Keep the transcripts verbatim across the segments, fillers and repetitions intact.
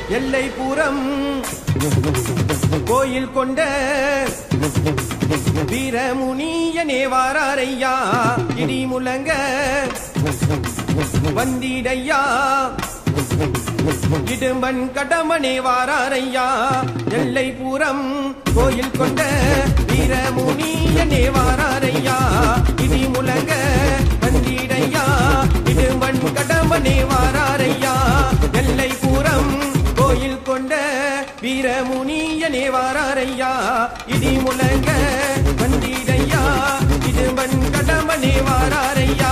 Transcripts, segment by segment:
எல்லை பூரம் கோயில் கொண்ட வீரமுனியனே வாராரையா இடி முழங்க வந்திடையா இடும்பன் கடமனே வாராரையா எல்லை பூரம் கோயில் கொண்ட வீரமுனியனே வாராரையா இடி முழங்க வந்திடையா இடும்பன் கடமனே வாராரையா எல்லை பூரம் கோயில் கொண்ட வீரமுனியனே வாராரையா இடி முழங்க வந்திடையா இடும்பன் கடமனே வாராரையா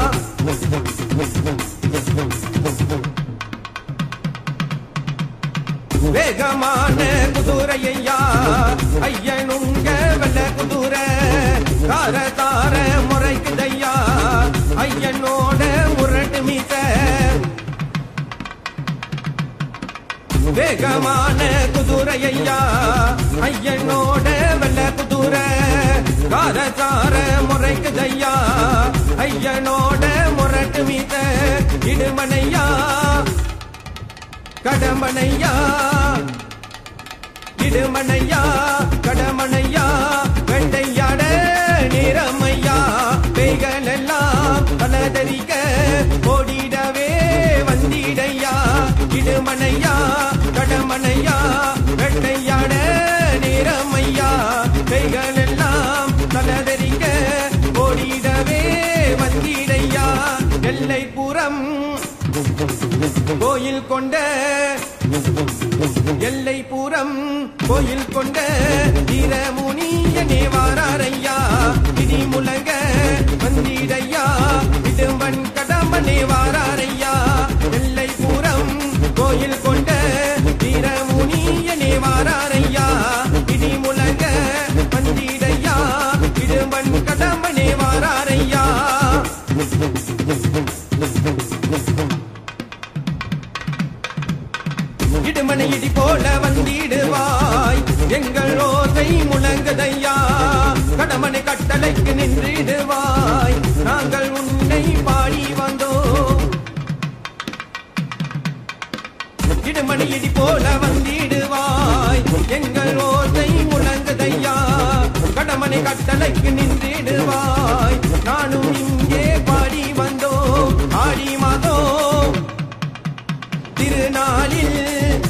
வேகமான குதிரையா ஐயனுங்க வெள்ள குதிரை தார தார முறைக்குதையா ஐயனோட முரட்டு மீச வேகமான குதிரையா ஐயனோட வெள்ள குதிரை தார தார முறைக்குதையா ஐயனோட முரட்டு மீச இடுமனையா கடமனையா இடுமனையா கடமனையா வெண்டையாட நிறமையா பேய்கள் எல்லாம் பலதறிக்க ஓடிடவே வந்திடையா இடுமனையா கடமனையா வெண்டையாட நிறமையா பேய்கள் எல்லாம் பலதறிக்க ஓடிடவே வந்திடையா எல்லை புறம் கோயில் கொண்ட எல்லை பூரம் கோயில் கொண்ட வீரமுனியனே வாராரையா இடி முழங்க வந்திடையா இடும்பன் கடம்பனே வாராரையா எல்லை பூரம் கோயில் கொண்ட வீரமுனியனே வாராரையா இடி முழங்க வந்திடையா இடும்பன் கடம்பனே வாராரையா இடுமனை இடி போல வந்திடுவாய் எங்கள் ரோசை முழங்குதையா கடமனை கட்டளைக்கு நின்றிடுவாய் நாங்கள் உன்னை பாடி வந்தோம் இடுமனை இடி போல வந்திடுவாய் எங்கள் ரோசை முழங்குதையா கடமனை கட்டளைக்கு நின்றிடுவாய் நானும் இங்கே பாடி வந்தோம் ஆடி மாதம் திருநாளில்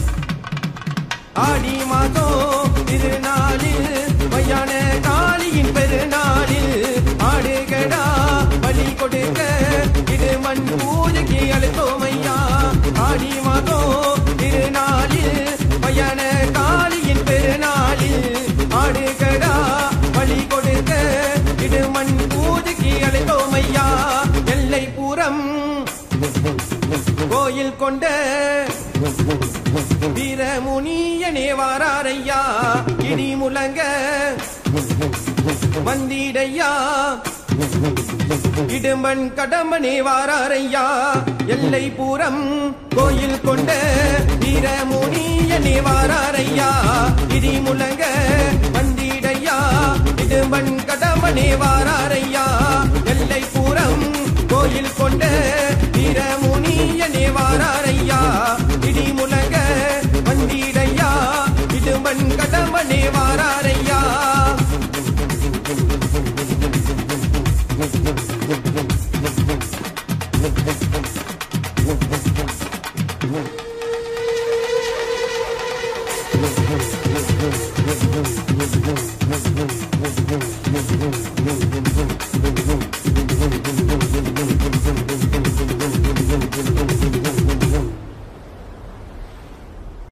ஆடி மாதம் திருநாளில் வையான காளியின் பெருநாளில் ஆடுகடா பலி கொடுக்க இது மண் பூஜைக்கு அழுத்தோமையா ஆடி மாதம் திருநாளில் வையான காளியின் பெருநாளில் ஆடுகடா பலி கொடுக்க இது மண் பூஜைக்கு அழுத்தோமையா எல்லை பூரம் கோயில் கொண்ட வீரமுனியனே வாராரையா இடி முழங்க வந்திடையா இடும்பன் கடம்பனே வாராரையா எல்லை பூரம் கோயில் கொண்ட வீரமுனியனே வாராரையா இடி முழங்க வந்திடையா இடும்பன் கடம்பனே வாராரையா எல்லை பூரம் கோயில் கொண்ட வீரமுனியனே வாராரையா இடி முழங்க வந்திடையா இடும்பன் கடம்பனே வாராரையா Thank you.